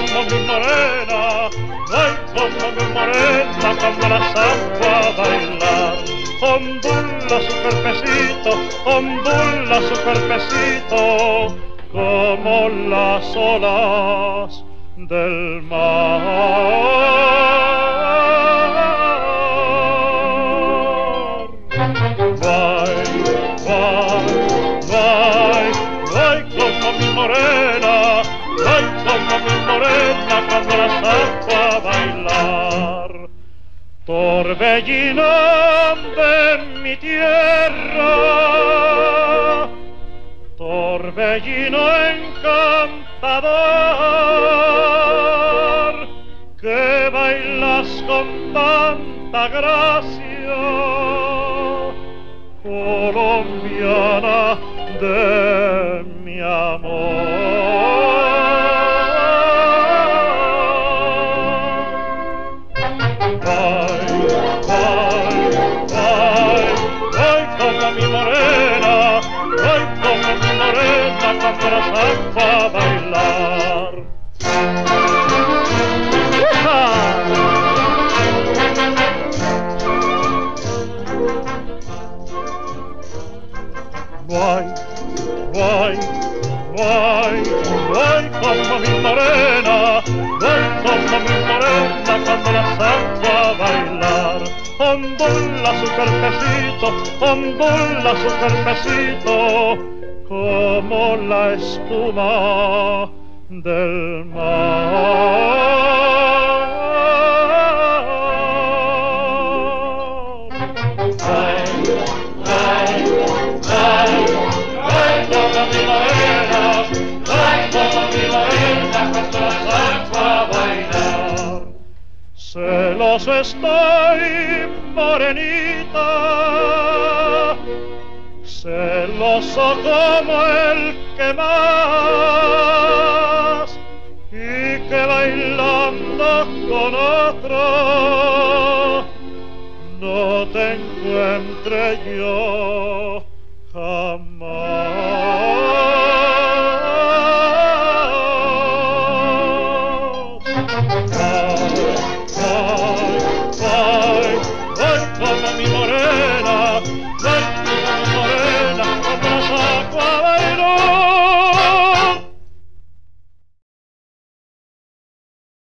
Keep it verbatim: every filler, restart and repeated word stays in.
como mi morena, no hay como mi morena cuando la saco a bailar. Ondula su cuerpecito, ondula su cuerpecito, como las olas del mar. Guay, guay, guay, guay como mi morena, guay como mi morena cuando la saco a bailar. Torbellino de mi tierra, torbellino encantador, que bailas con tanta gracia, colombiana de mi amor. Ay, ay, ay, ay, como mi morena, ay, como mi morena cuando la saco a bailar. Guay, guay, guay, guay como mi morena, guay como mi morena cuando la saco a bailar. Ondula su cuerpecito, ondula su cuerpecito, como la espuma del mar. Ay, ay, ay, ay, como mi morena, ay, como mi morena cuando la saco a bailar. Celoso estoy, morenita, celoso como el que más, y que bailando con otro no te encuentre yo jamás.